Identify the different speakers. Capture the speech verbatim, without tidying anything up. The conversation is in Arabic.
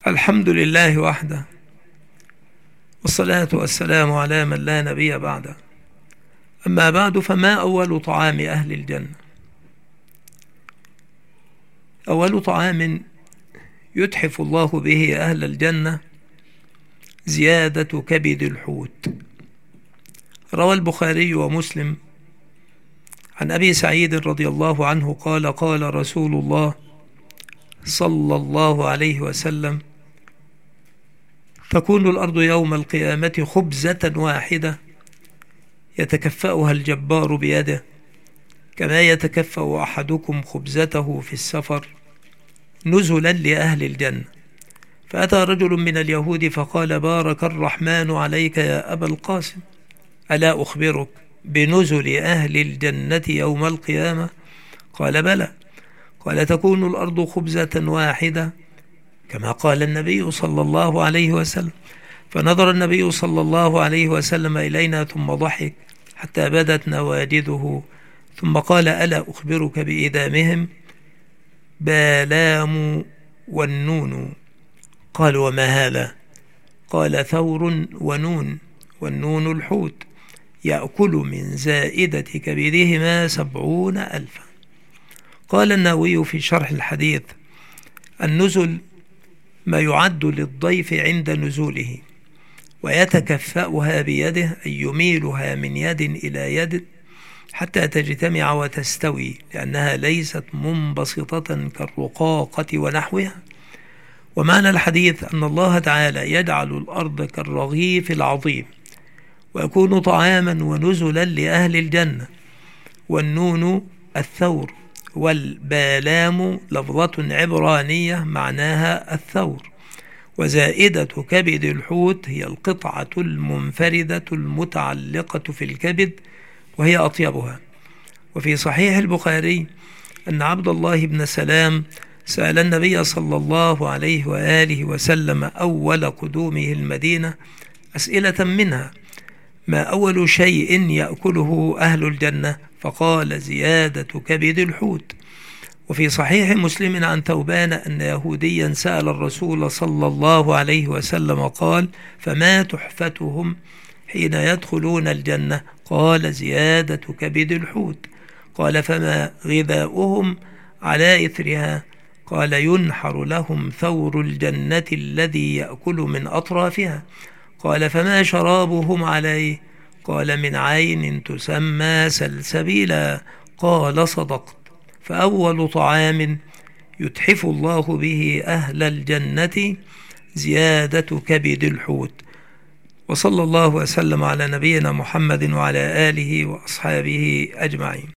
Speaker 1: الحمد لله وحده، والصلاة والسلام على من لا نبي بعده. أما بعد، فما أول طعام أهل الجنة؟ أول طعام يتحف الله به أهل الجنة زيادة كبد الحوت. روى البخاري ومسلم عن أبي سعيد رضي الله عنه قال: قال رسول الله صلى الله عليه وسلم: تكون الأرض يوم القيامة خبزة واحدة يتكفأها الجبار بيده، كما يتكفأ أحدكم خبزته في السفر، نزلا لأهل الجنة. فأتى رجل من اليهود فقال: بارك الرحمن عليك يا أبا القاسم، ألا أخبرك بنزل أهل الجنة يوم القيامة؟ قال: بلى. قال: تكون الأرض خبزة واحدة كما قال النبي صلى الله عليه وسلم. فنظر النبي صلى الله عليه وسلم إلينا ثم ضحك حتى بدت نواجذه، ثم قال: ألا أخبرك بإدامهم؟ بالام والنون. قال: وما هذا؟ قال: ثور ونون، والنون الحوت، يأكل من زائدة كبدهما سبعون ألفا. قال النووي في شرح الحديث: النزل ما يعد للضيف عند نزوله، ويتكفأها بيده، أي يميلها من يد إلى يد حتى تجتمع وتستوي، لأنها ليست منبسطة كالرقاقة ونحوها. ومعنى الحديث أن الله تعالى يجعل الأرض كالرغيف العظيم، ويكون طعاما ونزلا لأهل الجنة. والنون الثور، والبالام لفظة عبرانية معناها الثور. وزائدة كبد الحوت هي القطعة المنفردة المتعلقة في الكبد، وهي أطيبها. وفي صحيح البخاري أن عبد الله بن سلام سأل النبي صلى الله عليه وآله وسلم أول قدومه المدينة أسئلة منها: ما أول شيء يأكله أهل الجنة؟ فقال: زيادة كبد الحوت. وفي صحيح مسلم عن ثوبان أن يهوديا سأل الرسول صلى الله عليه وسلم قال: فما تحفتهم حين يدخلون الجنة؟ قال: زيادة كبد الحوت. قال: فما غذاؤهم على إثرها؟ قال: ينحر لهم ثور الجنة الذي يأكل من أطرافها. قال: فما شرابهم عليه؟ قال: من عين تسمى سلسبيلا. قال: صدقت. فأول طعام يتحف الله به أهل الجنة زيادة كبد الحوت. وصلى الله وسلم على نبينا محمد وعلى آله وأصحابه أجمعين.